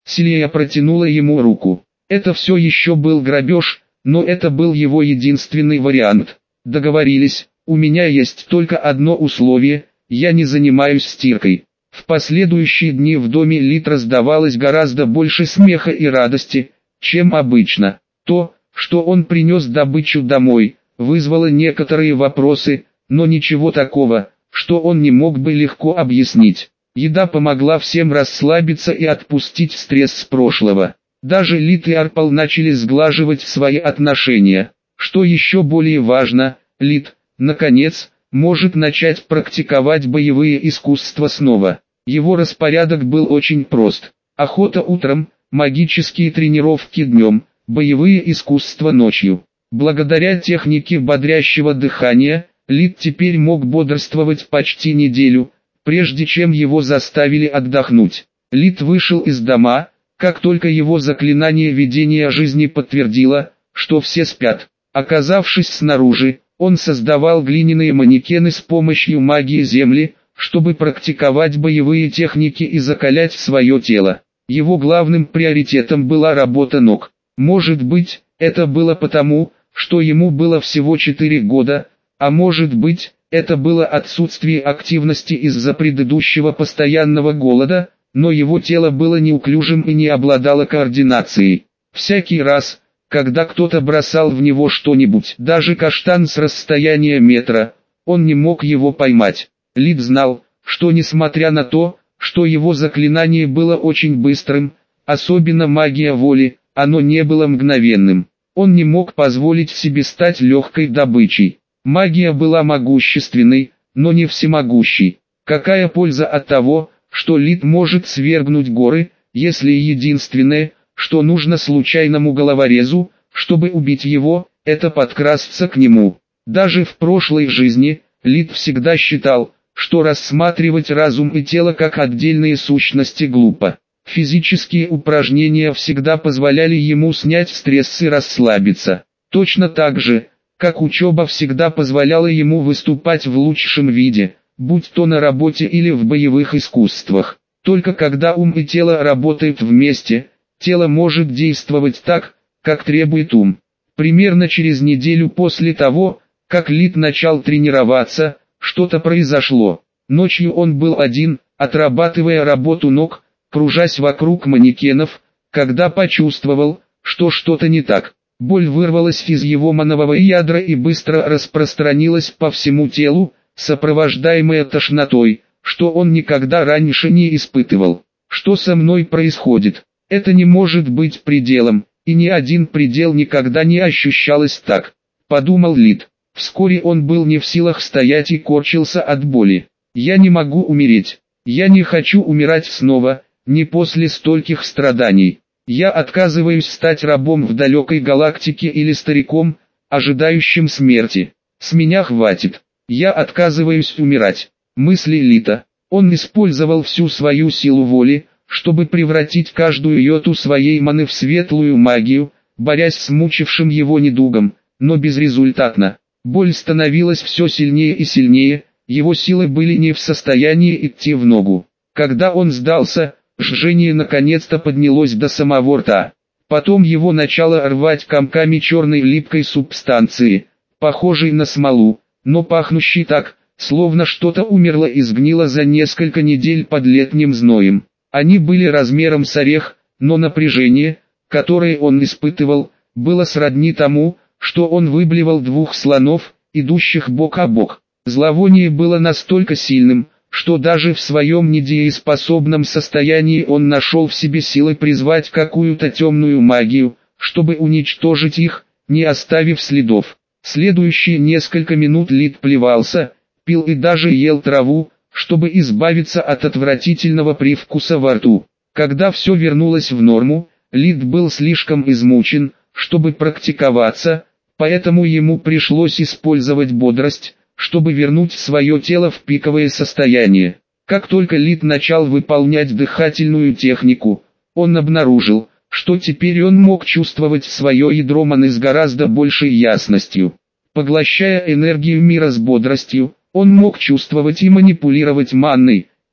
Силия протянула ему руку. Это все еще был грабеж, но это был его единственный вариант. Договорились, у меня есть только одно условие, я не занимаюсь стиркой. В последующие дни в доме Лид раздавалось гораздо больше смеха и радости, чем обычно. То, что он принес добычу домой, вызвало некоторые вопросы, но ничего такого, что он не мог бы легко объяснить. Еда помогла всем расслабиться и отпустить стресс с прошлого. Даже Лид и Арпал начали сглаживать свои отношения. Что еще более важно, Лид, наконец, может начать практиковать боевые искусства снова. Его распорядок был очень прост. Охота утром, магические тренировки днем, боевые искусства ночью. Благодаря технике бодрящего дыхания, Лид теперь мог бодрствовать почти неделю, прежде чем его заставили отдохнуть. Лид вышел из дома, как только его заклинание видения жизни подтвердило, что все спят. Оказавшись снаружи, он создавал глиняные манекены с помощью магии земли, чтобы практиковать боевые техники и закалять свое тело. Его главным приоритетом была работа ног. Может быть, это было потому, что ему было всего 4 года, а может быть, это было отсутствие активности из-за предыдущего постоянного голода, но его тело было неуклюжим и не обладало координацией. Всякий раз, когда кто-то бросал в него что-нибудь, даже каштан с расстояния метра, он не мог его поймать. Лид знал, что несмотря на то, что его заклинание было очень быстрым, особенно магия воли, оно не было мгновенным. Он не мог позволить себе стать легкой добычей. Магия была могущественной, но не всемогущей. Какая польза от того, что Лид может свергнуть горы, если единственное, что нужно случайному головорезу, чтобы убить его, это подкрасться к нему. Даже в прошлой жизни, Лид всегда считал, что рассматривать разум и тело как отдельные сущности глупо. Физические упражнения всегда позволяли ему снять стресс и расслабиться. Точно так же, как учеба всегда позволяла ему выступать в лучшем виде, будь то на работе или в боевых искусствах. Только когда ум и тело работают вместе, тело может действовать так, как требует ум. Примерно через неделю после того, как Лид начал тренироваться, что-то произошло. Ночью он был один, отрабатывая работу ног, кружась вокруг манекенов, когда почувствовал, что что-то не так. Боль вырвалась из его манового ядра и быстро распространилась по всему телу, сопровождаемая тошнотой, что он никогда раньше не испытывал. Что со мной происходит? Это не может быть пределом, и ни один предел никогда не ощущалось так, подумал Лид. Вскоре он был не в силах стоять и корчился от боли. Я не могу умереть. Я не хочу умирать снова, не после стольких страданий. Я отказываюсь стать рабом в далекой галактике или стариком, ожидающим смерти. С меня хватит. Я отказываюсь умирать. Мысли Лита. Он использовал всю свою силу воли, чтобы превратить каждую йоту своей маны в светлую магию, борясь с мучившим его недугом, но безрезультатно. Боль становилась все сильнее и сильнее, его силы были не в состоянии идти в ногу. Когда он сдался, жжение наконец-то поднялось до самого рта. Потом его начало рвать комками черной липкой субстанции, похожей на смолу, но пахнущей так, словно что-то умерло и сгнило за несколько недель под летним зноем. Они были размером с орех, но напряжение, которое он испытывал, было сродни тому, что он выблевал 2 слонов, идущих бок о бок. Зловоние было настолько сильным, что даже в своем недееспособном состоянии он нашел в себе силы призвать какую-то темную магию, чтобы уничтожить их, не оставив следов. Следующие несколько минут Лид плевался, пил и даже ел траву, чтобы избавиться от отвратительного привкуса во рту. Когда все вернулось в норму, Лид был слишком измучен, чтобы практиковаться, поэтому ему пришлось использовать бодрость, чтобы вернуть свое тело в пиковое состояние. Как только Лид начал выполнять дыхательную технику, он обнаружил, что теперь он мог чувствовать свое ядро маны с гораздо большей ясностью. Поглощая энергию мира с бодростью, он мог чувствовать и манипулировать манной,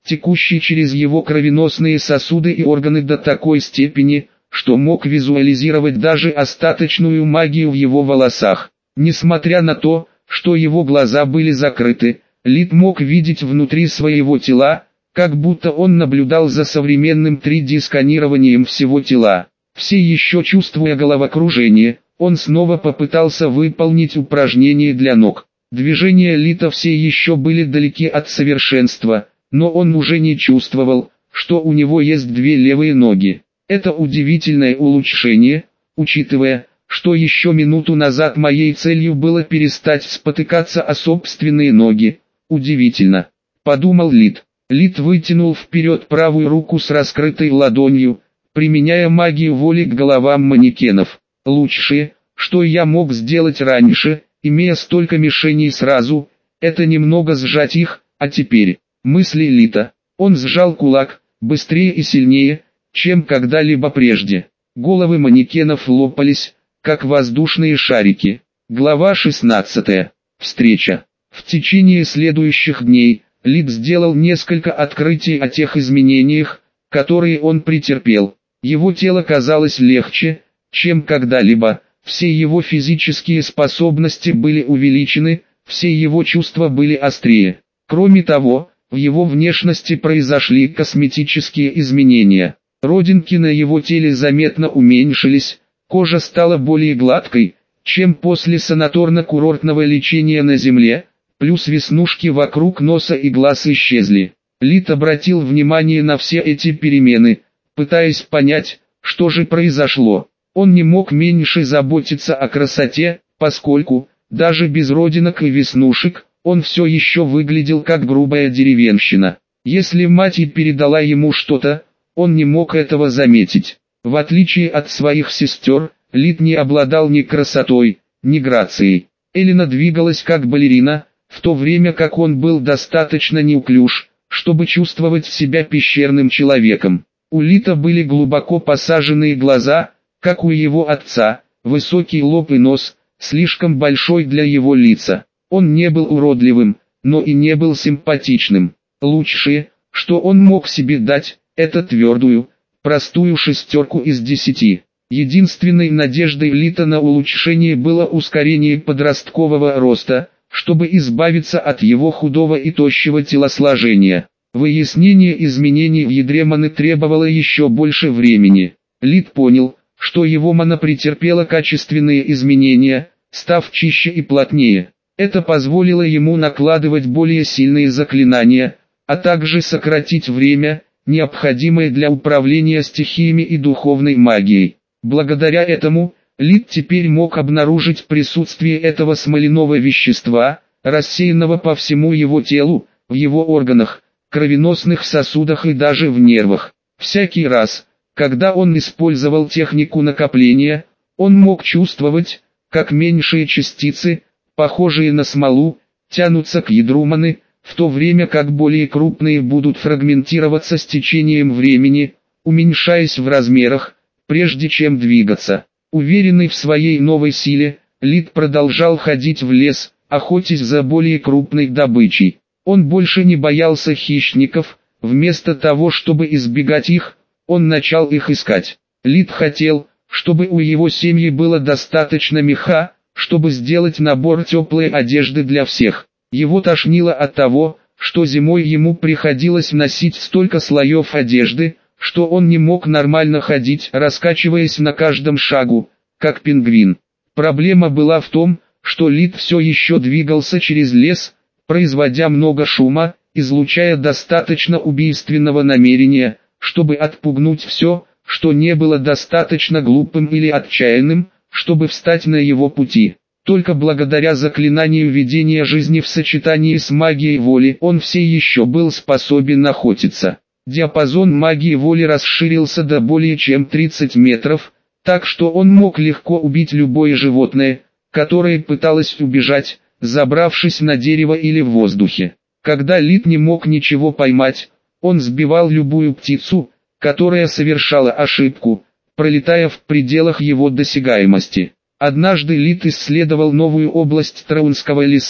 текущий через его кровеносные сосуды и органы до такой степени, что мог визуализировать даже остаточную магию в его волосах. Несмотря на то, что его глаза были закрыты, Лид мог видеть внутри своего тела, как будто он наблюдал за современным 3D-сканированием всего тела. Все еще чувствуя головокружение, он снова попытался выполнить упражнение для ног. Движения Лита все еще были далеки от совершенства, но он уже не чувствовал, что у него есть две левые ноги. Это удивительное улучшение, учитывая, что еще минуту назад моей целью было перестать спотыкаться о собственные ноги. Удивительно, подумал Лид. Лид вытянул вперед правую руку с раскрытой ладонью, применяя магию воли к головам манекенов. Лучшее, что я мог сделать раньше, имея столько мишеней сразу, это немного сжать их, а теперь, мысли Лита. Он сжал кулак, быстрее и сильнее, чем когда-либо прежде. Головы манекенов лопались, как воздушные шарики. Глава 16. Встреча. В течение следующих дней, Лид сделал несколько открытий о тех изменениях, которые он претерпел. Его тело казалось легче, чем когда-либо, все его физические способности были увеличены, все его чувства были острее. Кроме того, в его внешности произошли косметические изменения. Родинки на его теле заметно уменьшились, кожа стала более гладкой, чем после санаторно-курортного лечения на земле, плюс веснушки вокруг носа и глаз исчезли. Лид обратил внимание на все эти перемены, пытаясь понять, что же произошло. Он не мог меньше заботиться о красоте, поскольку, даже без родинок и веснушек, он все еще выглядел как грубая деревенщина. Если мать и передала ему что-то, он не мог этого заметить. В отличие от своих сестер, Лид не обладал ни красотой, ни грацией. Элина двигалась как балерина, в то время как он был достаточно неуклюж, чтобы чувствовать себя пещерным человеком. У Лита были глубоко посаженные глаза, как у его отца, высокий лоб и нос, слишком большой для его лица. Он не был уродливым, но и не был симпатичным. Лучшее, что он мог себе дать, это твердую, простую 6 из 10. Единственной надеждой Лита на улучшение было ускорение подросткового роста, чтобы избавиться от его худого и тощего телосложения. Выяснение изменений в ядре маны требовало еще больше времени. Лид понял, что его мана претерпела качественные изменения, став чище и плотнее. Это позволило ему накладывать более сильные заклинания, а также сократить время, необходимое для управления стихиями и духовной магией. Благодаря этому, Лид теперь мог обнаружить присутствие этого смоляного вещества, рассеянного по всему его телу, в его органах, кровеносных сосудах и даже в нервах. Всякий раз, когда он использовал технику накопления, он мог чувствовать, как меньшие частицы, похожие на смолу, тянутся к ядру маны, в то время как более крупные будут фрагментироваться с течением времени, уменьшаясь в размерах, прежде чем двигаться. Уверенный в своей новой силе, Лид продолжал ходить в лес, охотясь за более крупной добычей. Он больше не боялся хищников, вместо того чтобы избегать их, он начал их искать. Лид хотел, чтобы у его семьи было достаточно меха, чтобы сделать набор теплой одежды для всех. Его тошнило от того, что зимой ему приходилось носить столько слоев одежды, что он не мог нормально ходить, раскачиваясь на каждом шагу, как пингвин. Проблема была в том, что Лид все еще двигался через лес, производя много шума, излучая достаточно убийственного намерения, чтобы отпугнуть все, что не было достаточно глупым или отчаянным, чтобы встать на его пути. Только благодаря заклинанию ведения жизни в сочетании с магией воли он все еще был способен охотиться. Диапазон магии воли расширился до более чем 30 метров, так что он мог легко убить любое животное, которое пыталось убежать, забравшись на дерево или в воздухе. Когда Лид не мог ничего поймать, он сбивал любую птицу, которая совершала ошибку, пролетая в пределах его досягаемости. Однажды Лид исследовал новую область Траунского леса,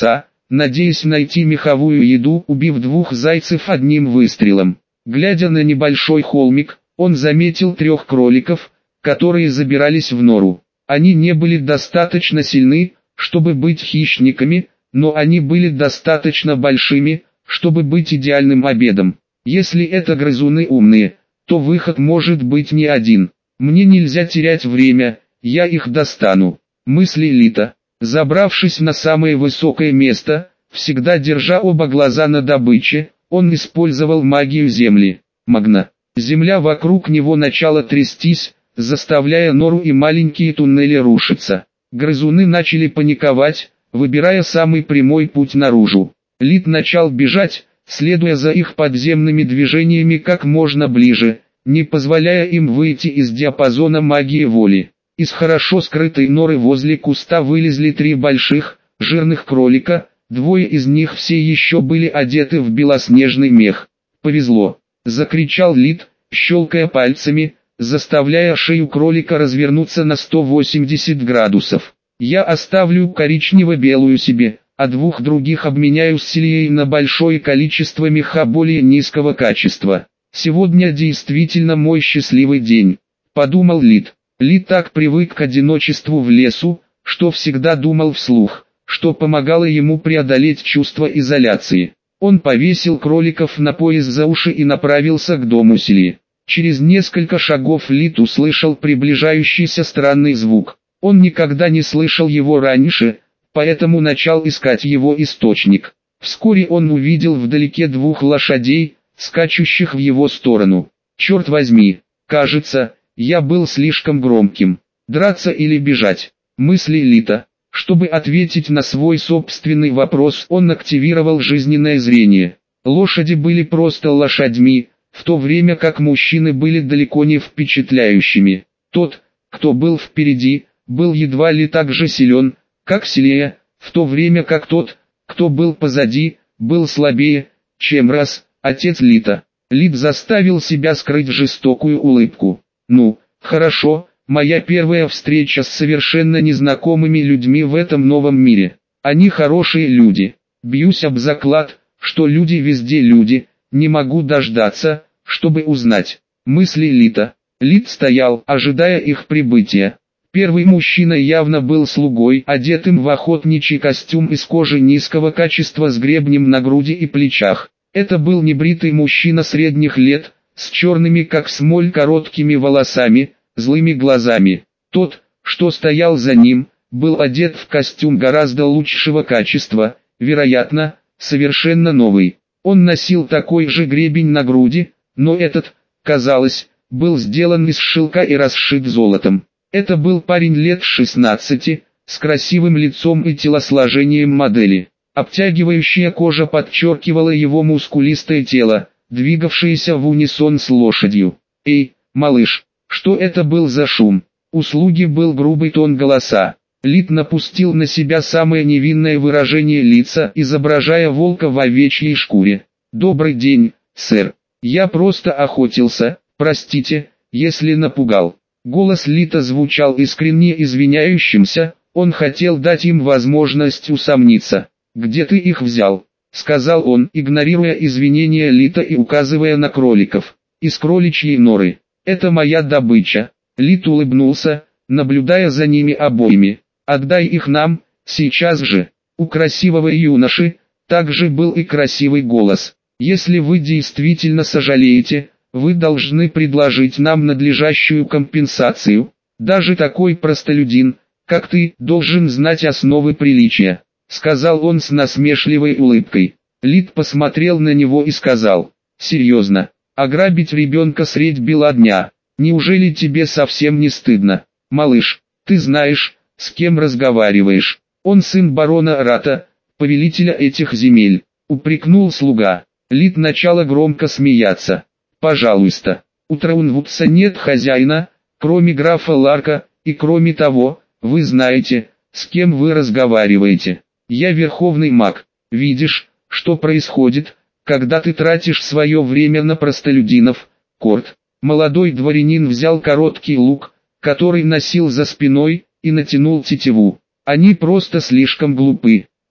надеясь найти меховую еду, убив 2 зайцев одним выстрелом. Глядя на небольшой холмик, он заметил 3 кроликов, которые забирались в нору. Они не были достаточно сильны, чтобы быть хищниками, но они были достаточно большими, чтобы быть идеальным обедом. Если это грызуны умные, то выход может быть не один. Мне нельзя терять время, я их достану. Мысли Лита. Забравшись на самое высокое место, всегда держа оба глаза на добыче, он использовал магию земли. Магна. Земля вокруг него начала трястись, заставляя нору и маленькие туннели рушиться. Грызуны начали паниковать, выбирая самый прямой путь наружу. Лит начал бежать, следуя за их подземными движениями как можно ближе, не позволяя им выйти из диапазона магии воли. Из хорошо скрытой норы возле куста вылезли 3 больших, жирных кролика, 2 из них все еще были одеты в белоснежный мех. «Повезло!» — закричал Лит, щелкая пальцами, заставляя шею кролика развернуться на 180 градусов. «Я оставлю коричнево-белую себе, а 2 других обменяю с Селией на большое количество меха более низкого качества. Сегодня действительно мой счастливый день», — подумал Лит. Лит так привык к одиночеству в лесу, что всегда думал вслух, что помогало ему преодолеть чувство изоляции. Он повесил кроликов на пояс за уши и направился к дому Селии. Через несколько шагов Лит услышал приближающийся странный звук. Он никогда не слышал его раньше, поэтому начал искать его источник. Вскоре он увидел вдалеке 2 лошадей, скачущих в его сторону. «Черт возьми, кажется, я был слишком громким. Драться или бежать?» Мысли Лита. Чтобы ответить на свой собственный вопрос, он активировал жизненное зрение. Лошади были просто лошадьми, в то время как мужчины были далеко не впечатляющими. Тот, кто был впереди, был едва ли так же силен, как Селия, в то время как тот, кто был позади, был слабее, чем отец Лита. Лит заставил себя скрыть жестокую улыбку. «Ну, хорошо, моя первая встреча с совершенно незнакомыми людьми в этом новом мире. Они хорошие люди. Бьюсь об заклад, что люди везде люди, не могу дождаться, чтобы узнать». Мысли Лита. Лит стоял, ожидая их прибытия. Первый мужчина явно был слугой, одетым в охотничий костюм из кожи низкого качества с гребнем на груди и плечах. Это был небритый мужчина средних лет, с черными как смоль короткими волосами, злыми глазами. Тот, что стоял за ним, был одет в костюм гораздо лучшего качества, вероятно, совершенно новый. Он носил такой же гребень на груди, но этот, казалось, был сделан из шелка и расшит золотом. Это был парень лет 16, с красивым лицом и телосложением модели. Обтягивающая кожа подчеркивала его мускулистое тело, двигавшееся в унисон с лошадью. «Эй, малыш, что это был за шум?» У слуги был грубый тон голоса. Лит напустил на себя самое невинное выражение лица, изображая волка в овечьей шкуре. «Добрый день, сэр. Я просто охотился, простите, если напугал». Голос Лита звучал искренне извиняющимся, он хотел дать им возможность усомниться. «Где ты их взял?» — сказал он, игнорируя извинения Лита и указывая на кроликов. «Из кроличьей норы. Это моя добыча». Лит улыбнулся, наблюдая за ними обоими. «Отдай их нам, сейчас же». У красивого юноши также был и красивый голос. «Если вы действительно сожалеете, вы должны предложить нам надлежащую компенсацию. Даже такой простолюдин, как ты, должен знать основы приличия», — сказал он с насмешливой улыбкой. Лит посмотрел на него и сказал: «Серьезно, ограбить ребенка средь бела дня? Неужели тебе совсем не стыдно? Малыш, ты знаешь, с кем разговариваешь? Он сын барона Рата, повелителя этих земель», — упрекнул слуга. Лит начала громко смеяться. «Пожалуйста, у Траунвудса нет хозяина, кроме графа Ларка, и кроме того, вы знаете, с кем вы разговариваете. Я верховный маг. Видишь, что происходит, когда ты тратишь свое время на простолюдинов, Корт». Молодой дворянин взял короткий лук, который носил за спиной, и натянул тетиву. «Они просто слишком глупы».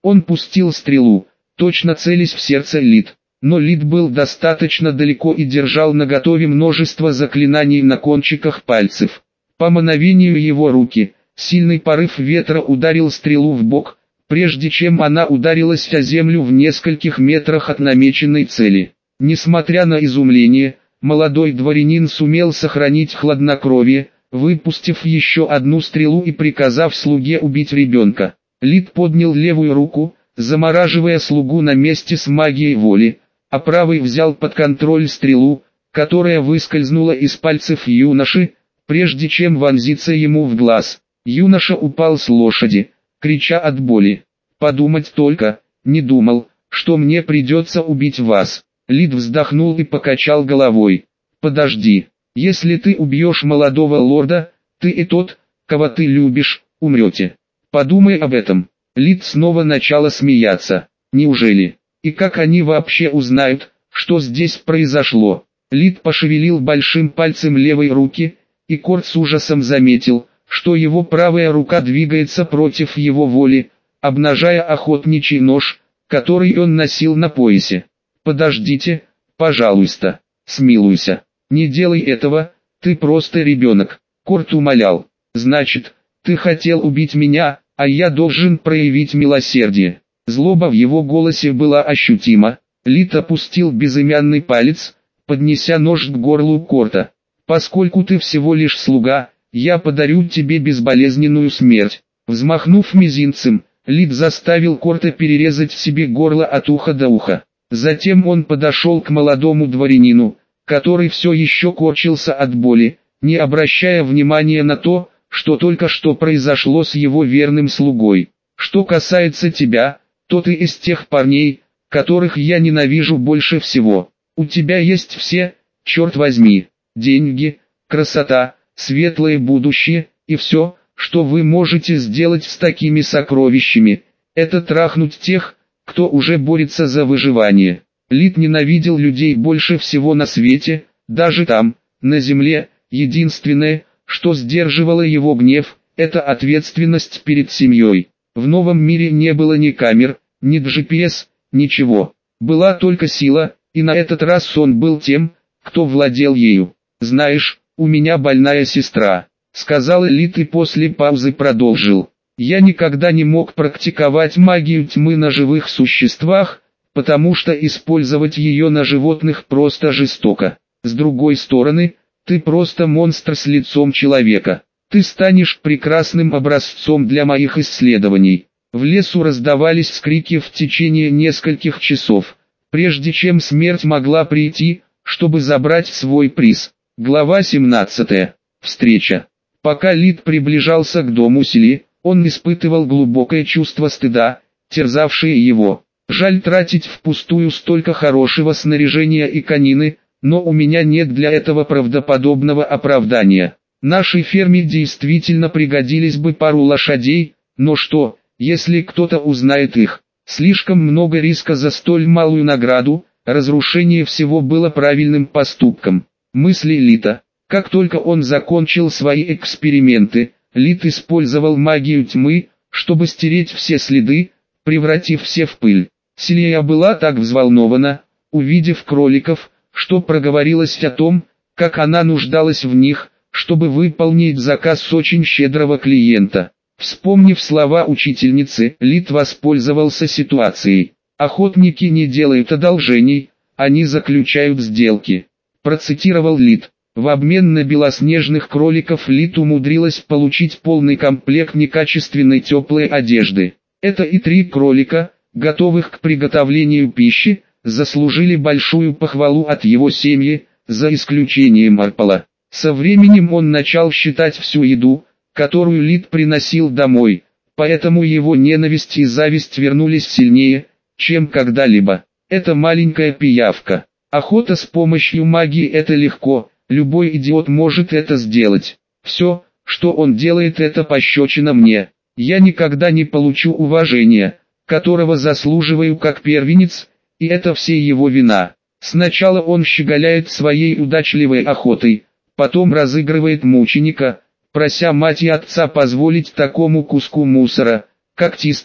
Он пустил стрелу, точно целясь в сердце Лид. Но Лид был достаточно далеко и держал наготове множество заклинаний на кончиках пальцев. По мановению его руки, сильный порыв ветра ударил стрелу в бок, прежде чем она ударилась о землю в нескольких метрах от намеченной цели. Несмотря на изумление, молодой дворянин сумел сохранить хладнокровие, выпустив еще одну стрелу и приказав слуге убить ребенка. Лид поднял левую руку, замораживая слугу на месте с магией воли, а правый взял под контроль стрелу, которая выскользнула из пальцев юноши, прежде чем вонзиться ему в глаз. Юноша упал с лошади, крича от боли. «Подумать только, не думал, что мне придется убить вас». Лид вздохнул и покачал головой. «Подожди, если ты убьешь молодого лорда, ты и тот, кого ты любишь, умрете. Подумай об этом». Лид снова начала смеяться. «Неужели? И как они вообще узнают, что здесь произошло?» Лид пошевелил большим пальцем левой руки, и Корт с ужасом заметил, что его правая рука двигается против его воли, обнажая охотничий нож, который он носил на поясе. «Подождите, пожалуйста, смилуйся, не делай этого, ты просто ребенок», Корт умолял. «Значит, ты хотел убить меня, а я должен проявить милосердие». Злоба в его голосе была ощутима. Лид опустил безымянный палец, поднеся нож к горлу Корта. «Поскольку ты всего лишь слуга, я подарю тебе безболезненную смерть». Взмахнув мизинцем, Лид заставил Корта перерезать себе горло от уха до уха. Затем он подошел к молодому дворянину, который все еще корчился от боли, не обращая внимания на то, что только что произошло с его верным слугой. «Что касается тебя, то ты из тех парней, которых я ненавижу больше всего. У тебя есть все, черт возьми, деньги, красота, светлое будущее, и все, что вы можете сделать с такими сокровищами, это трахнуть тех, кто уже борется за выживание». Лид ненавидел людей больше всего на свете, даже там, на земле. Единственное, что сдерживало его гнев, это ответственность перед семьей. В новом мире не было ни камер, ни GPS, ничего. Была только сила, и на этот раз он был тем, кто владел ею. «Знаешь, у меня больная сестра», — сказал Лид и после паузы продолжил. «Я никогда не мог практиковать магию тьмы на живых существах, потому что использовать ее на животных просто жестоко. С другой стороны, ты просто монстр с лицом человека. Ты станешь прекрасным образцом для моих исследований». В лесу раздавались скрики в течение нескольких часов, прежде чем смерть могла прийти, чтобы забрать свой приз. Глава 17. Встреча. Пока Лид приближался к дому Сели, он испытывал глубокое чувство стыда, терзавшее его. «Жаль тратить впустую столько хорошего снаряжения и конины, но у меня нет для этого правдоподобного оправдания. Нашей ферме действительно пригодились бы пару лошадей, но что, если кто-то узнает их? Слишком много риска за столь малую награду, разрушение всего было правильным поступком». Мысли Лита. Как только он закончил свои эксперименты, Лид использовал магию тьмы, чтобы стереть все следы, превратив все в пыль. Селия была так взволнована, увидев кроликов, что проговорилась о том, как она нуждалась в них, чтобы выполнить заказ очень щедрого клиента. Вспомнив слова учительницы, Лид воспользовался ситуацией. «Охотники не делают одолжений, они заключают сделки», процитировал Лид. В обмен на белоснежных кроликов Лид умудрилась получить полный комплект некачественной теплой одежды. Это и 3 кролика, готовых к приготовлению пищи, заслужили большую похвалу от его семьи, за исключением Арпала. Со временем он начал считать всю еду, которую Лид приносил домой, поэтому его ненависть и зависть вернулись сильнее, чем когда-либо. Это маленькая пиявка. Охота с помощью магии — это легко, любой идиот может это сделать. Все, что он делает, это пощечина мне. Я никогда не получу уважения, которого заслуживаю как первенец, и это все его вина. Сначала он щеголяет своей удачливой охотой, потом разыгрывает мученика, прося мать и отца позволить такому куску мусора, как Тиста,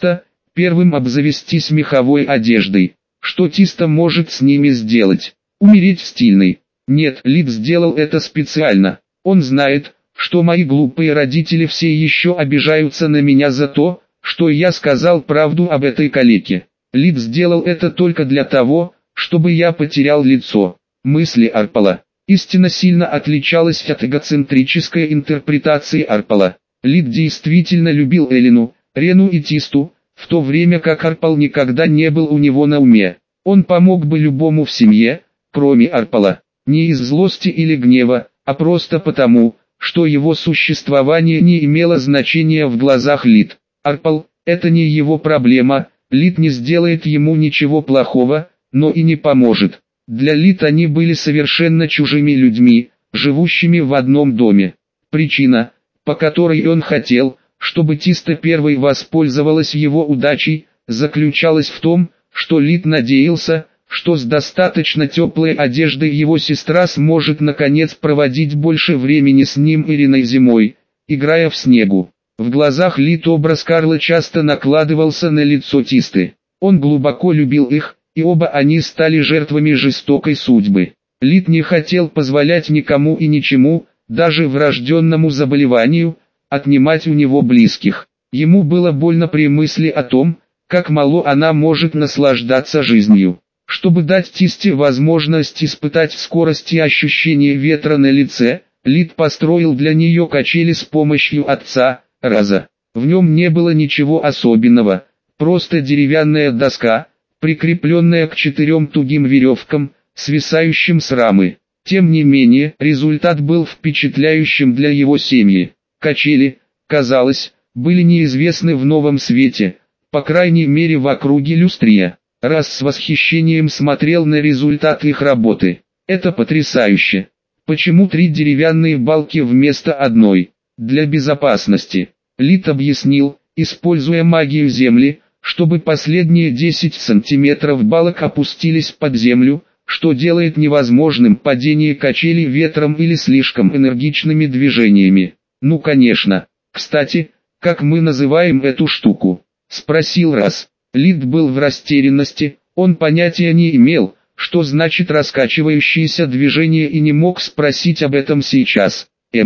первым обзавестись меховой одеждой. Что Тиста может с ними сделать? Умереть стильный? Нет, Лид сделал это специально. Он знает, что мои глупые родители все еще обижаются на меня за то, что я сказал правду об этой калеке. Лид сделал это только для того, чтобы я потерял лицо. Мысли Арпала. Истина сильно отличалась от эгоцентрической интерпретации Арпала. Лид действительно любил Элину, Рену и Тисту, в то время как Арпал никогда не был у него на уме. Он помог бы любому в семье, кроме Арпала. Не из злости или гнева, а просто потому, что его существование не имело значения в глазах Лид. Арпал – это не его проблема, Лид не сделает ему ничего плохого, но и не поможет. Для Лид они были совершенно чужими людьми, живущими в одном доме. Причина, по которой он хотел, чтобы Тиста первой воспользовалась его удачей, заключалась в том, что Лид надеялся, что с достаточно теплой одеждой его сестра сможет наконец проводить больше времени с ним Ириной зимой, играя в снегу. В глазах Лид образ Карла часто накладывался на лицо Тисты. Он глубоко любил их, и оба они стали жертвами жестокой судьбы. Лид не хотел позволять никому и ничему, даже врожденному заболеванию, отнимать у него близких. Ему было больно при мысли о том, как мало она может наслаждаться жизнью. Чтобы дать Тисте возможность испытать скорость и ощущение ветра на лице, Лид построил для нее качели с помощью отца, Раза. В нем не было ничего особенного, просто деревянная доска, прикрепленная к 4 тугим веревкам, свисающим с рамы. Тем не менее, результат был впечатляющим для его семьи. Качели, казалось, были неизвестны в новом свете, по крайней мере в округе Люстрия. Раз с восхищением смотрел на результат их работы. Это потрясающе. Почему 3 деревянные балки вместо одной? Для безопасности. Лид объяснил, используя магию земли, чтобы последние 10 сантиметров балок опустились под землю, что делает невозможным падение качелей ветром или слишком энергичными движениями. Ну конечно. Кстати, как мы называем эту штуку? Спросил Раз. Лид был в растерянности, он понятия не имел, что значит раскачивающееся движение и не мог спросить об этом сейчас.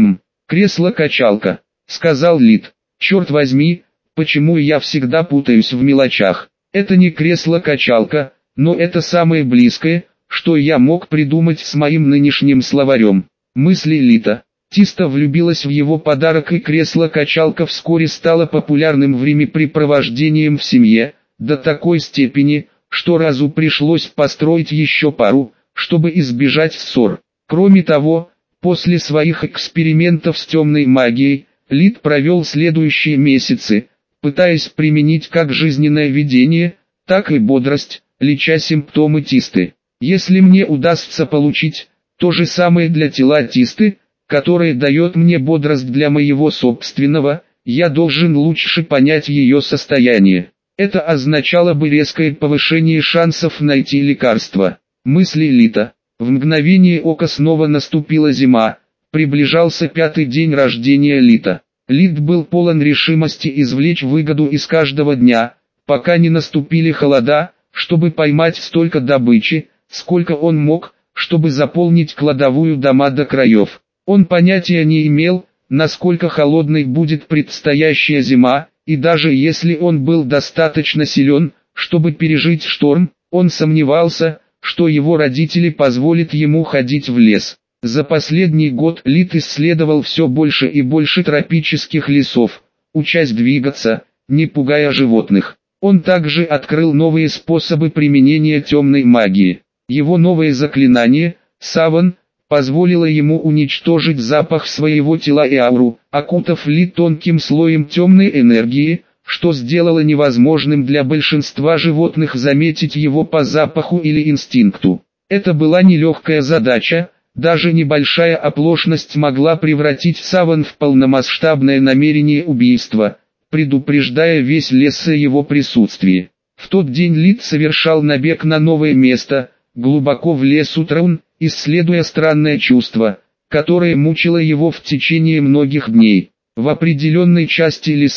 Кресло-качалка, сказал Лид. Черт возьми, почему я всегда путаюсь в мелочах. Это не кресло-качалка, но это самое близкое, что я мог придумать с моим нынешним словарем. Мысли Лида. Тиста влюбилась в его подарок, и кресло-качалка вскоре стало популярным времяпрепровождением в семье, до такой степени, что Разу пришлось построить еще пару, чтобы избежать ссор. Кроме того, после своих экспериментов с темной магией, Лид провел следующие месяцы, пытаясь применить как жизненное видение, так и бодрость, леча симптомы Тисты. Если мне удастся получить то же самое для тела Тисты, которое дает мне бодрость для моего собственного, я должен лучше понять ее состояние. Это означало бы резкое повышение шансов найти лекарство. Мысли Лида. В мгновение ока снова наступила зима, приближался 5-й день рождения Лида. Лид был полон решимости извлечь выгоду из каждого дня, пока не наступили холода, чтобы поймать столько добычи, сколько он мог, чтобы заполнить кладовую дома до краев. Он понятия не имел, насколько холодной будет предстоящая зима, и даже если он был достаточно силен, чтобы пережить шторм, он сомневался, что его родители позволят ему ходить в лес. За последний год Лид исследовал все больше и больше тропических лесов, учась двигаться, не пугая животных. Он также открыл новые способы применения темной магии. Его новое заклинание, Саван, позволило ему уничтожить запах своего тела и ауру, окутав Лид тонким слоем темной энергии, что сделало невозможным для большинства животных заметить его по запаху или инстинкту. Это была нелегкая задача, даже небольшая оплошность могла превратить Саван в полномасштабное намерение убийства, предупреждая весь лес о его присутствии. В тот день Лид совершал набег на новое место, глубоко в лесу Траун, исследуя странное чувство, которое мучило его в течение многих дней. В определенной части леса,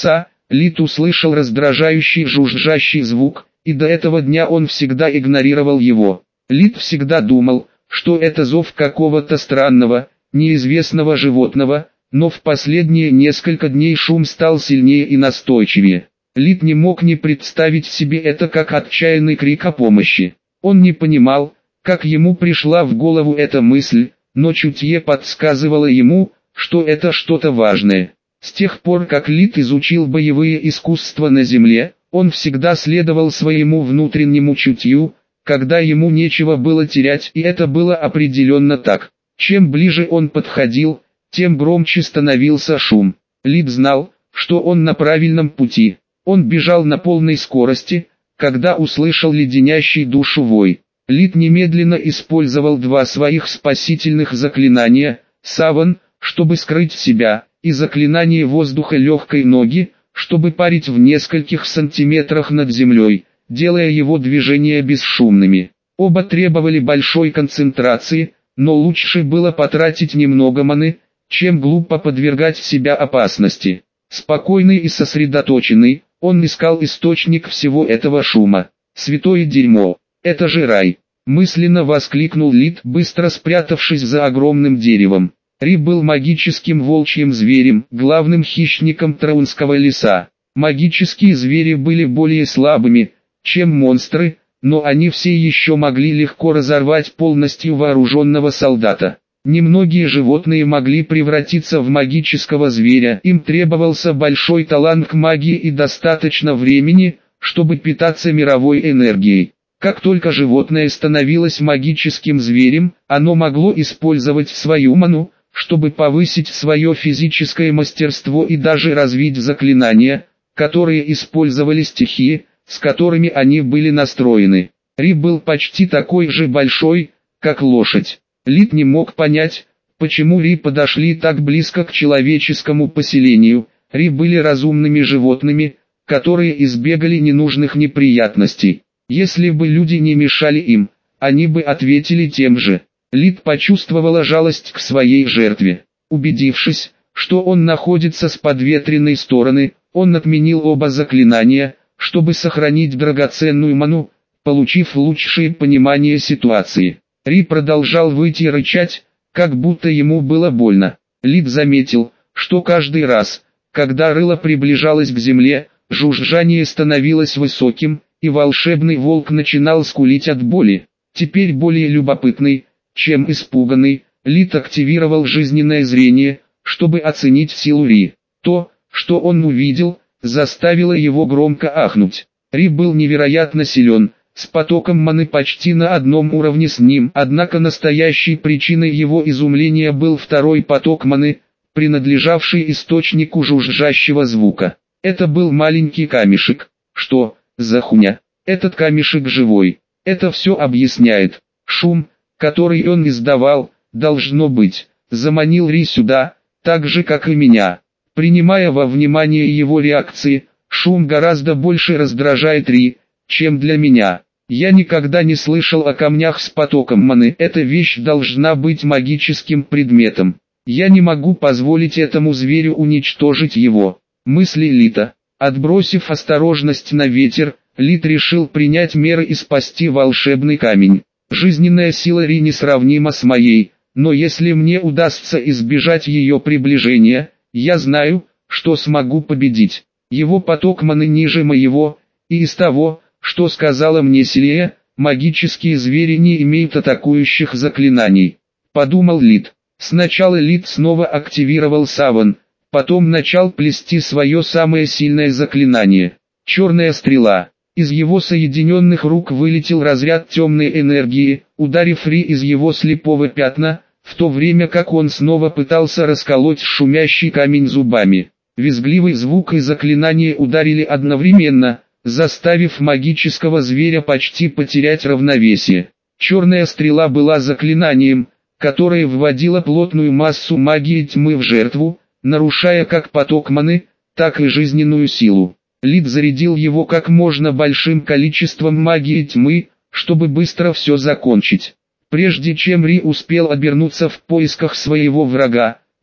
Лид услышал раздражающий жужжащий звук, и до этого дня он всегда игнорировал его. Лид всегда думал, что это зов какого-то странного, неизвестного животного, но в последние несколько дней шум стал сильнее и настойчивее. Лид не мог не представить себе это как отчаянный крик о помощи. Он не понимал, как ему пришла в голову эта мысль, но чутье подсказывало ему, что это что-то важное. С тех пор, как Лид изучил боевые искусства на земле, он всегда следовал своему внутреннему чутью, когда ему нечего было терять, и это было определенно так. Чем ближе он подходил, тем громче становился шум. Лид знал, что он на правильном пути. Он бежал на полной скорости, когда услышал леденящий душу вой. Лид немедленно использовал два своих спасительных заклинания: саван, чтобы скрыть себя, и заклинание воздуха легкой ноги, чтобы парить в нескольких сантиметрах над землей, делая его движения бесшумными. Оба требовали большой концентрации, но лучше было потратить немного маны, чем глупо подвергать себя опасности. Спокойный и сосредоточенный, он искал источник всего этого шума. «Святое дерьмо! Это же рай!» — мысленно воскликнул Лид, быстро спрятавшись за огромным деревом. Ри был магическим волчьим зверем, главным хищником Траунского леса. Магические звери были более слабыми, чем монстры, но они все еще могли легко разорвать полностью вооруженного солдата. Немногие животные могли превратиться в магического зверя, им требовался большой талант к магии и достаточно времени, чтобы питаться мировой энергией. Как только животное становилось магическим зверем, оно могло использовать свою ману, чтобы повысить свое физическое мастерство и даже развить заклинания, которые использовали стихии, с которыми они были настроены. Ри был почти такой же большой, как лошадь. Лид не мог понять, почему Ри подошли так близко к человеческому поселению. Ри были разумными животными, которые избегали ненужных неприятностей. Если бы люди не мешали им, они бы ответили тем же. Лид почувствовала жалость к своей жертве. Убедившись, что он находится с подветренной стороны, он отменил оба заклинания, чтобы сохранить драгоценную ману, получив лучшее понимание ситуации. Ри продолжал выть и рычать, как будто ему было больно. Лид заметил, что каждый раз, когда рыло приближалось к земле, жужжание становилось высоким, и волшебный волк начинал скулить от боли. Теперь более любопытный, чем испуганный, Лид активировал жизненное зрение, чтобы оценить силу Ри. То, что он увидел, заставило его громко ахнуть. Ри был невероятно силен, с потоком маны почти на одном уровне с ним, однако настоящей причиной его изумления был второй поток маны, принадлежавший источнику жужжащего звука. Это был маленький камешек. Что за хуйня? Этот камешек живой. Это все объясняет. Шум, который он издавал, должно быть, заманил Ри сюда, так же как и меня. Принимая во внимание его реакции, шум гораздо больше раздражает Ри, чем для меня. Я никогда не слышал о камнях с потоком маны. Эта вещь должна быть магическим предметом. Я не могу позволить этому зверю уничтожить его. Мысли Лита. Отбросив осторожность на ветер, Лид решил принять меры и спасти волшебный камень. Жизненная сила Ри несравнима с моей, но если мне удастся избежать ее приближения, я знаю, что смогу победить. Его поток маны ниже моего, и из того, что сказала мне Селия, магические звери не имеют атакующих заклинаний. Подумал Лид. Сначала Лид снова активировал саван, потом начал плести свое самое сильное заклинание. Черная стрела. Из его соединенных рук вылетел разряд темной энергии, ударив Ри из его слепого пятна, в то время как он снова пытался расколоть шумящий камень зубами. Визгливый звук и заклинание ударили одновременно, заставив магического зверя почти потерять равновесие. Черная стрела была заклинанием, которое вводило плотную массу магии тьмы в жертву, нарушая как поток маны, так и жизненную силу. Лид зарядил его как можно большим количеством магии тьмы, чтобы быстро все закончить. Прежде чем Ри успел обернуться в поисках своего врага,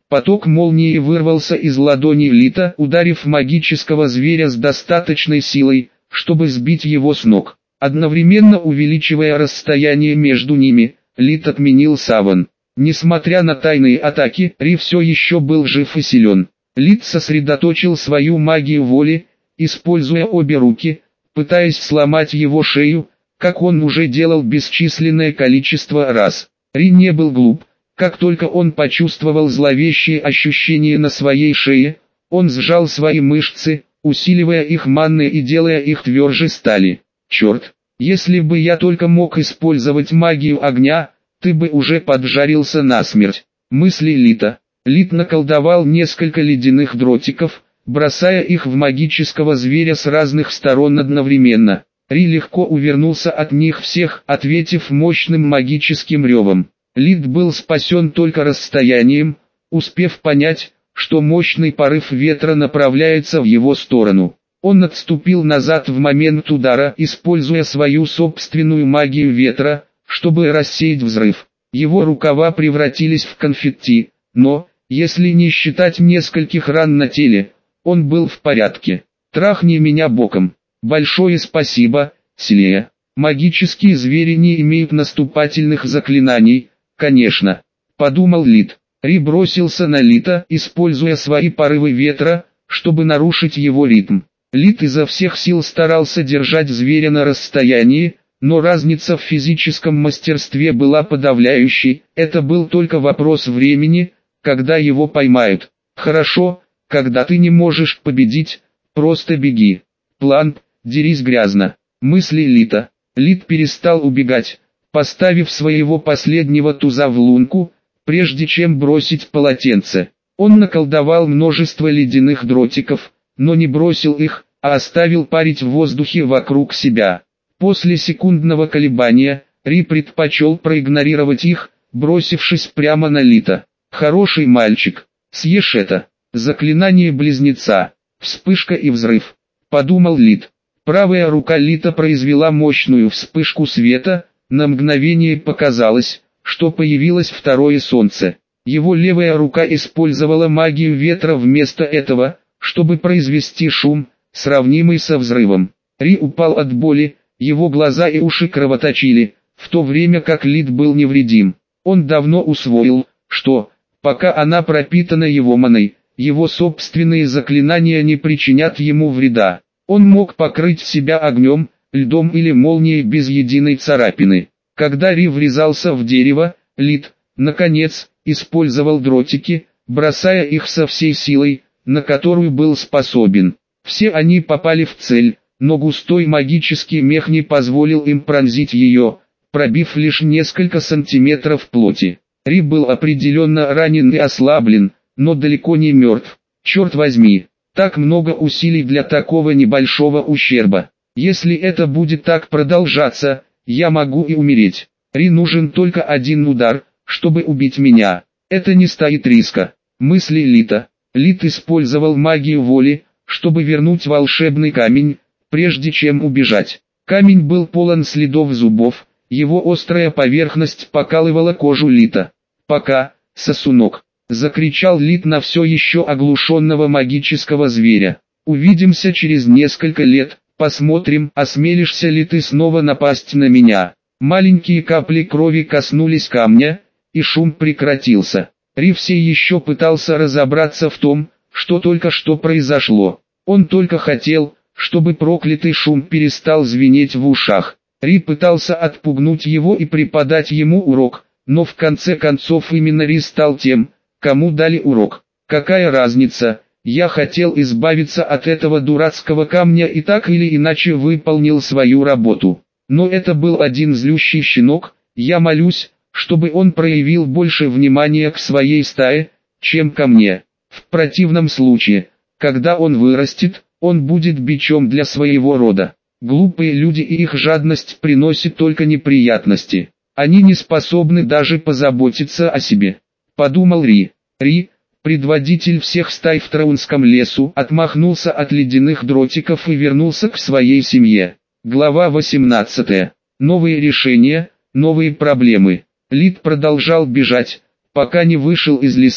Поток молнии вырвался из ладони Лита, ударив магического зверя с достаточной силой, чтобы сбить его с ног. Одновременно увеличивая расстояние между ними, Лит отменил саван. Несмотря на тайные атаки, Ри все еще был жив и силен. Лит сосредоточил свою магию воли, используя обе руки, пытаясь сломать его шею, как он уже делал бесчисленное количество раз. Ри не был глуп. Как только он почувствовал зловещие ощущения на своей шее, он сжал свои мышцы, усиливая их манной и делая их тверже стали. «Черт, если бы я только мог использовать магию огня, ты бы уже поджарился насмерть». Мысли Лита. Лит наколдовал несколько ледяных дротиков, бросая их в магического зверя с разных сторон одновременно. Ри легко увернулся от них всех, ответив мощным магическим ревом. Лит был спасен только расстоянием, успев понять, что мощный порыв ветра направляется в его сторону. Он отступил назад в момент удара, используя свою собственную магию ветра, чтобы рассеять взрыв. Его рукава превратились в конфетти, но, если не считать нескольких ран на теле, он был в порядке. «Трахни меня боком». «Большое спасибо, Селия». Магические звери не имеют наступательных заклинаний, конечно, подумал Лит. Ри бросился на Лита, используя свои порывы ветра, чтобы нарушить его ритм. Лит изо всех сил старался держать зверя на расстоянии, но разница в физическом мастерстве была подавляющей. Это был только вопрос времени, когда его поймают. «Хорошо, когда ты не можешь победить, просто беги. План, дерись грязно». Мысли Лита. Лит перестал убегать, поставив своего последнего туза в лунку, прежде чем бросить полотенце. Он наколдовал множество ледяных дротиков, но не бросил их, а оставил парить в воздухе вокруг себя. После секундного колебания, Ри предпочел проигнорировать их, бросившись прямо на Лита. «Хороший мальчик, съешь это». Заклинание близнеца. Вспышка и взрыв. Подумал Лит. Правая рука Лита произвела мощную вспышку света, на мгновение показалось, что появилось второе солнце. Его левая рука использовала магию ветра вместо этого, чтобы произвести шум, сравнимый со взрывом. Ри упал от боли, его глаза и уши кровоточили, в то время как Лит был невредим. Он давно усвоил, что, пока она пропитана его маной, его собственные заклинания не причинят ему вреда. Он мог покрыть себя огнем, льдом или молнией без единой царапины. Когда Ри врезался в дерево, Лит, наконец, использовал дротики, бросая их со всей силой, на которую был способен. Все они попали в цель, но густой магический мех не позволил им пронзить ее, пробив лишь несколько сантиметров плоти. Ри был определенно ранен и ослаблен, но далеко не мертв. Черт возьми, так много усилий для такого небольшого ущерба. Если это будет так продолжаться, я могу и умереть. Ри нужен только один удар, чтобы убить меня. Это не стоит риска. Мысли Лита. Лит использовал магию воли, чтобы вернуть волшебный камень, прежде чем убежать. Камень был полон следов зубов, его острая поверхность покалывала кожу Лита. «Пока, сосунок!» — закричал Лит на все еще оглушенного магического зверя. «Увидимся через несколько лет, посмотрим, осмелишься ли ты снова напасть на меня». Маленькие капли крови коснулись камня, и шум прекратился. Ри все еще пытался разобраться в том, что только что произошло. Он только хотел, чтобы проклятый шум перестал звенеть в ушах. Ри пытался отпугнуть его и преподать ему урок, но в конце концов именно Ри стал тем, кому дали урок. Какая разница, я хотел избавиться от этого дурацкого камня и так или иначе выполнил свою работу. Но это был один злющий щенок, я молюсь, чтобы он проявил больше внимания к своей стае, чем ко мне. В противном случае, когда он вырастет, он будет бичом для своего рода. Глупые люди и их жадность приносят только неприятности. Они не способны даже позаботиться о себе. Подумал Ри. Ри, предводитель всех стай в Траунском лесу, отмахнулся от ледяных дротиков и вернулся к своей семье. Глава 18. Новые решения, новые проблемы. Лит продолжал бежать, пока не вышел из леса,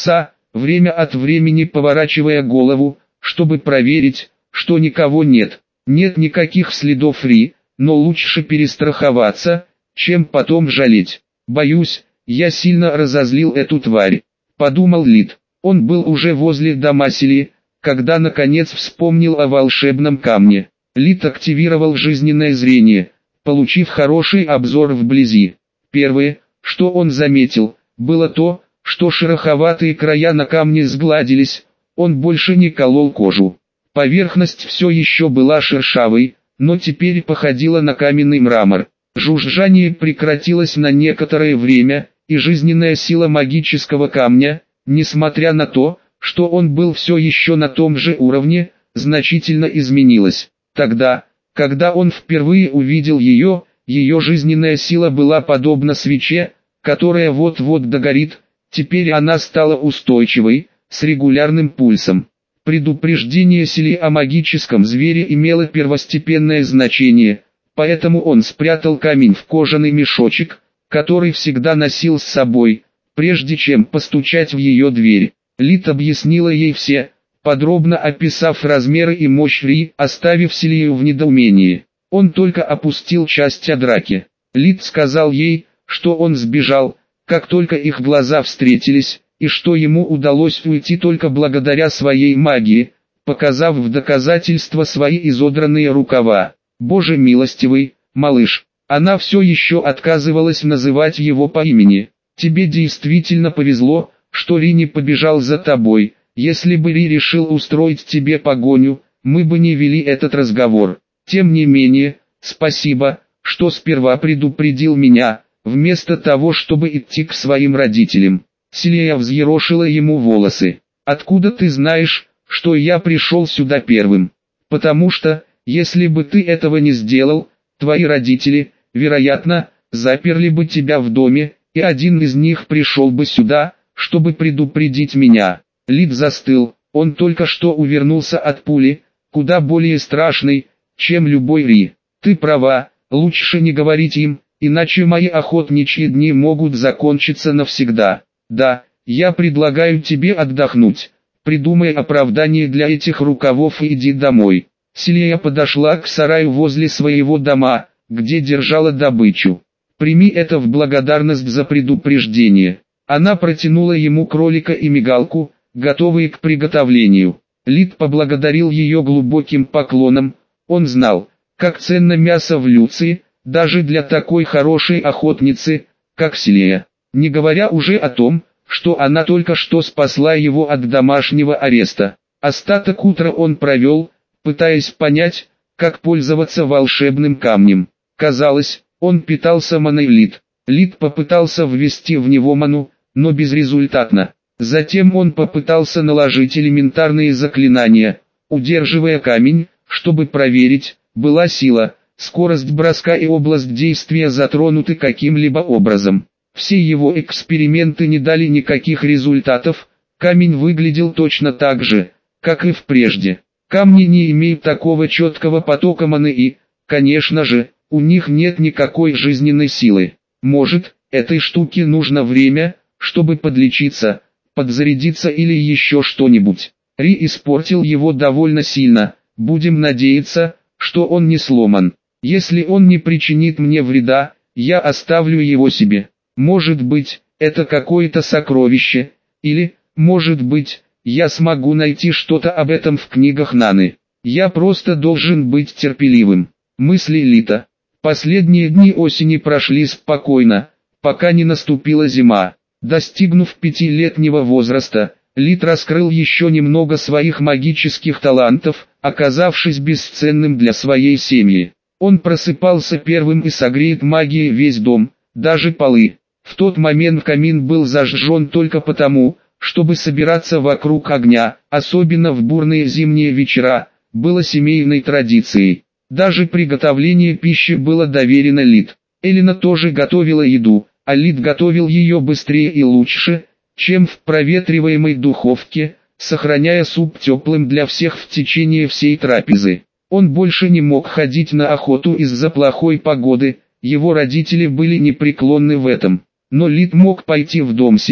время от времени поворачивая голову, чтобы проверить, что никого нет. Нет никаких следов Ри, но лучше перестраховаться, чем потом жалеть. Боюсь, я сильно разозлил эту тварь, подумал Лид. Он был уже возле дома Сили, когда наконец вспомнил о волшебном камне. Лид активировал жизненное зрение, получив хороший обзор вблизи. Первое, что он заметил, было то, что шероховатые края на камне сгладились, он больше не колол кожу. Поверхность все еще была шершавой, но теперь походила на каменный мрамор. Жужжание прекратилось на некоторое время, и жизненная сила магического камня, несмотря на то, что он был все еще на том же уровне, значительно изменилась. Тогда, когда он впервые увидел ее, ее жизненная сила была подобна свече, которая вот-вот догорит, теперь она стала устойчивой, с регулярным пульсом. Предупреждение Сили о магическом звере имело первостепенное значение, поэтому он спрятал камень в кожаный мешочек, который всегда носил с собой, прежде чем постучать в ее дверь. Лид объяснила ей все, подробно описав размеры и мощь Ри, оставив Силию в недоумении. Он только опустил часть о драке. Лид сказал ей, что он сбежал, как только их глаза встретились, и что ему удалось уйти только благодаря своей магии, показав в доказательство свои изодранные рукава. Боже милостивый, малыш, она все еще отказывалась называть его по имени. Тебе действительно повезло, что Ри не побежал за тобой. Если бы Ри решил устроить тебе погоню, мы бы не вели этот разговор. Тем не менее, спасибо, что сперва предупредил меня, вместо того, чтобы идти к своим родителям. Силия взъерошила ему волосы. Откуда ты знаешь, что я пришел сюда первым? Потому что, если бы ты этого не сделал, твои родители, вероятно, заперли бы тебя в доме, и один из них пришел бы сюда, чтобы предупредить меня. Лид застыл, он только что увернулся от пули, куда более страшной, чем любой Ри. Ты права, лучше не говорить им, иначе мои охотничьи дни могут закончиться навсегда. Да, я предлагаю тебе отдохнуть. Придумай оправдание для этих рукавов и иди домой. Силия подошла к сараю возле своего дома, где держала добычу. Прими это в благодарность за предупреждение. Она протянула ему кролика и мигалку, готовые к приготовлению. Лид поблагодарил ее глубоким поклоном. Он знал, как ценно мясо в Люции, даже для такой хорошей охотницы, как Силия. Не говоря уже о том, что она только что спасла его от домашнего ареста. Остаток утра он провел, пытаясь понять, как пользоваться волшебным камнем. Казалось, он питался маной Лид. Лид попытался ввести в него ману, но безрезультатно. Затем он попытался наложить элементарные заклинания, удерживая камень, чтобы проверить, была сила, скорость броска и область действия затронуты каким-либо образом. Все его эксперименты не дали никаких результатов, камень выглядел точно так же, как и в прежде. Камни не имеют такого четкого потока маны и, конечно же, у них нет никакой жизненной силы. Может, этой штуке нужно время, чтобы подлечиться, подзарядиться или еще что-нибудь. Ри испортил его довольно сильно, будем надеяться, что он не сломан. Если он не причинит мне вреда, я оставлю его себе. Может быть, это какое-то сокровище, или, может быть, я смогу найти что-то об этом в книгах Наны. Я просто должен быть терпеливым. Мысли Лита. Последние дни осени прошли спокойно, пока не наступила зима. Достигнув 5-летнего возраста, Лит раскрыл еще немного своих магических талантов, оказавшись бесценным для своей семьи. Он просыпался первым и согреет магией весь дом, даже полы. В тот момент камин был зажжен только потому, чтобы собираться вокруг огня, особенно в бурные зимние вечера, было семейной традицией. Даже приготовление пищи было доверено Лид. Элина тоже готовила еду, а Лид готовил ее быстрее и лучше, чем в проветриваемой духовке, сохраняя суп теплым для всех в течение всей трапезы. Он больше не мог ходить на охоту из-за плохой погоды, его родители были непреклонны в этом. Но Лид мог пойти в дом Сили,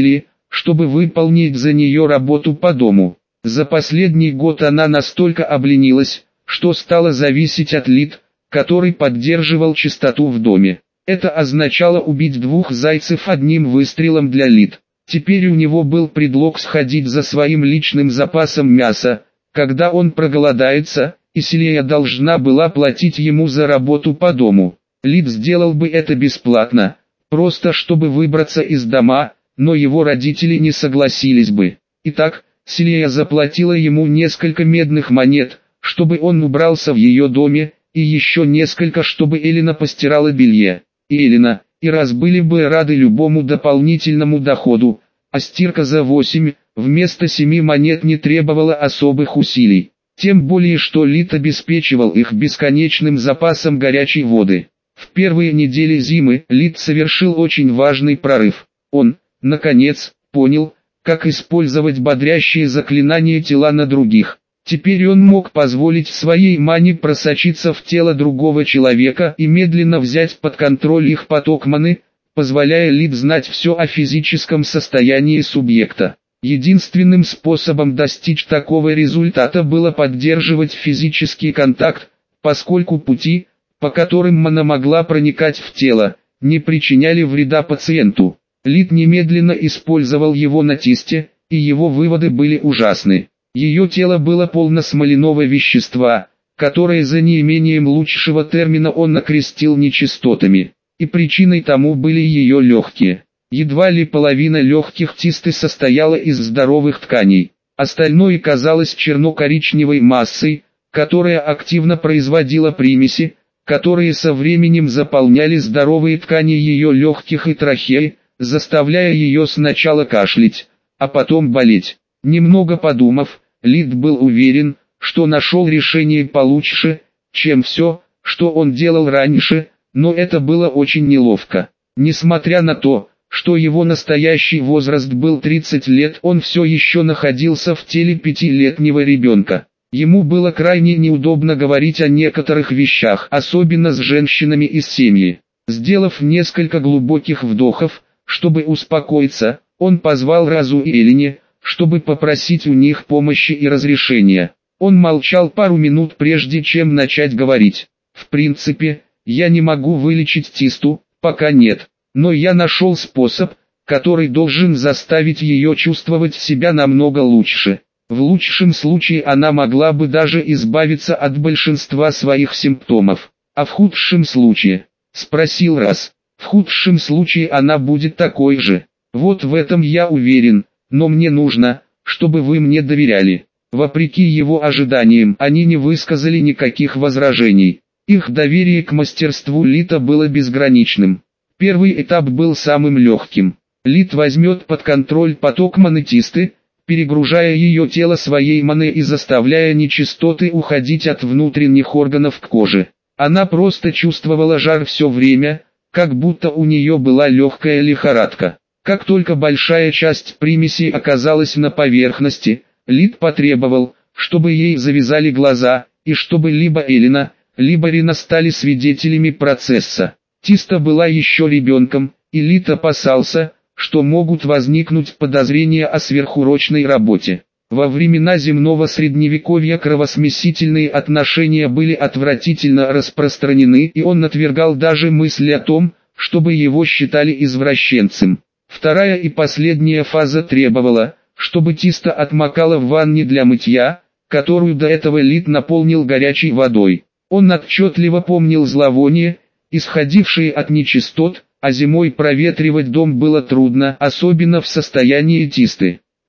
чтобы выполнить за нее работу по дому. За последний год она настолько обленилась, что стала зависеть от Лид, который поддерживал чистоту в доме. Это означало убить двух зайцев одним выстрелом для Лид. Теперь у него был предлог сходить за своим личным запасом мяса, когда он проголодается, и Селия должна была платить ему за работу по дому. Лид сделал бы это бесплатно, просто чтобы выбраться из дома, но его родители не согласились бы. Итак, Селия заплатила ему несколько медных монет, чтобы он убрался в ее доме, и еще несколько, чтобы Элина постирала белье. И Элина, и Раз были бы рады любому дополнительному доходу, а стирка за 8, вместо 7 монет не требовала особых усилий. Тем более, что Лид обеспечивал их бесконечным запасом горячей воды. В первые недели зимы Лид совершил очень важный прорыв. Он, наконец, понял, как использовать бодрящие заклинания тела на других. Теперь он мог позволить своей мане просочиться в тело другого человека и медленно взять под контроль их поток маны, позволяя Лид знать все о физическом состоянии субъекта. Единственным способом достичь такого результата было поддерживать физический контакт, поскольку пути, по которым мана могла проникать в тело, не причиняли вреда пациенту. Лид немедленно использовал его на Тисте, и его выводы были ужасны. Ее тело было полно смоляного вещества, которое за неимением лучшего термина он окрестил нечистотами, и причиной тому были ее легкие. Едва ли половина легких Тисты состояла из здоровых тканей, остальное казалось черно-коричневой массой, которая активно производила примеси, которые со временем заполняли здоровые ткани ее легких и трахеи, заставляя ее сначала кашлять, а потом болеть. Немного подумав, Лид был уверен, что нашел решение получше, чем все, что он делал раньше, но это было очень неловко. Несмотря на то, что его настоящий возраст был 30 лет, он все еще находился в теле 5-летнего ребенка. Ему было крайне неудобно говорить о некоторых вещах, особенно с женщинами из семьи. Сделав несколько глубоких вдохов, чтобы успокоиться, он позвал Разу и Элине, чтобы попросить у них помощи и разрешения. Он молчал пару минут прежде чем начать говорить. В принципе, я не могу вылечить Тисту, пока нет, но я нашел способ, который должен заставить ее чувствовать себя намного лучше. В лучшем случае она могла бы даже избавиться от большинства своих симптомов. А в худшем случае? Спросил Раз. В худшем случае она будет такой же. Вот в этом я уверен, но мне нужно, чтобы вы мне доверяли. Вопреки его ожиданиям, они не высказали никаких возражений. Их доверие к мастерству Лита было безграничным. Первый этап был самым легким. Лит возьмет под контроль поток маны Тисты, перегружая ее тело своей маны и заставляя нечистоты уходить от внутренних органов к коже. Она просто чувствовала жар все время, как будто у нее была легкая лихорадка. Как только большая часть примесей оказалась на поверхности, Лид потребовал, чтобы ей завязали глаза, и чтобы либо Элина, либо Рина стали свидетелями процесса. Тиста была еще ребенком, и Лид опасался, что могут возникнуть подозрения о сверхурочной работе. Во времена земного средневековья кровосмесительные отношения были отвратительно распространены, и он отвергал даже мысли о том, чтобы его считали извращенцем. Вторая и последняя фаза требовала, чтобы Тиста отмокала в ванне для мытья, которую до этого Лид наполнил горячей водой. Он отчетливо помнил зловоние, исходившие от нечистот, а зимой проветривать дом было трудно, особенно в состоянии Тисты.